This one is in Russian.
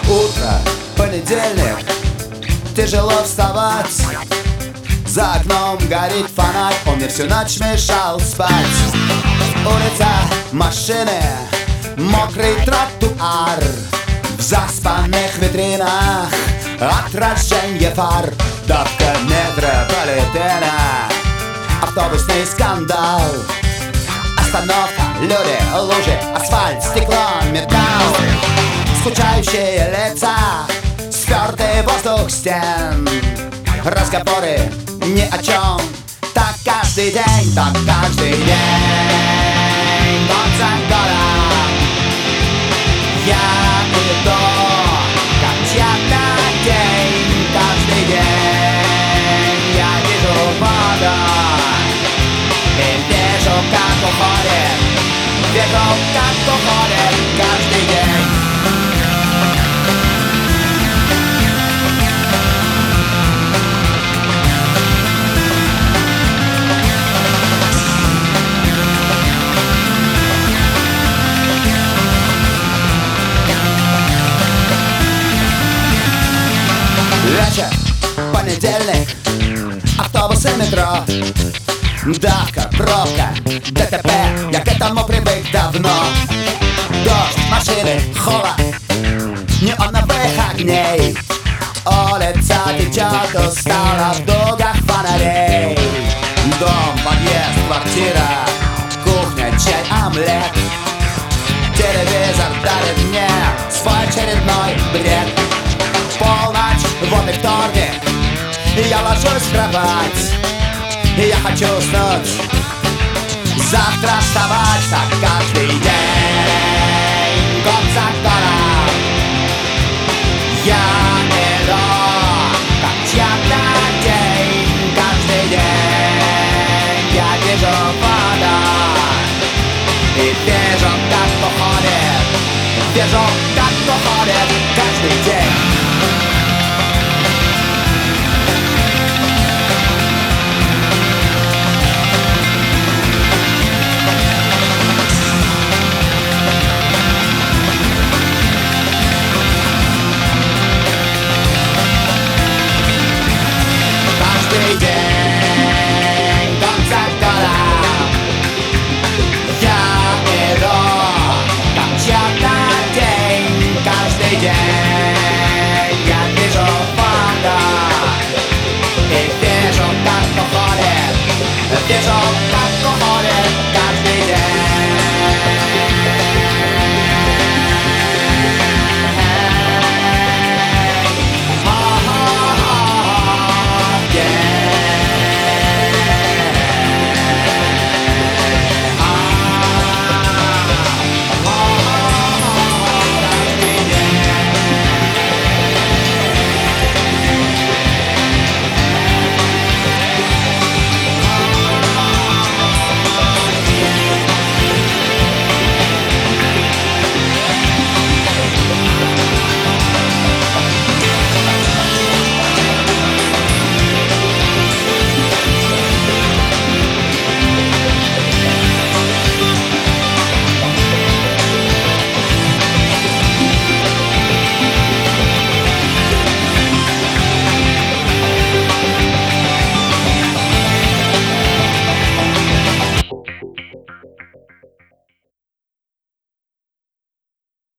Утро, понедельник, тяжело вставать. За окном горит фонарь, он мне всю ночь мешал спать. Улица, машины, мокрый тротуар. В заспанных витринах отраженье фар. Давка метрополитена, автобусный скандал. Остановка, люди, лужи, асфальт, стекло, металл. Скучающие лица, спёртый воздух стен. Разговоры ни о чем. Так каждый день, так каждый день. Год за годом я иду, как чья-то день. Каждый день я вижу воду и вижу, как уходит. Вижу, как уходит каждый день. Вечер, понедельник, автобусы, метро. Давка, пробка, ДТП, я к этому привык давно. Дождь, машины, холод, неоновых огней. Улица течет, устала в дугах фонарей. Дом, подъезд, квартира, кухня, чай, омлет. Телевизор дарит мне свой очередной бред. Полночь, вот и вторник, и я ложусь в кровать. И я хочу уснуть, завтра вставать. Так каждый день, год за годом я иду, как чья-то день. Каждый день я вижу воду и вижу, как уходит. Вижу, как уходит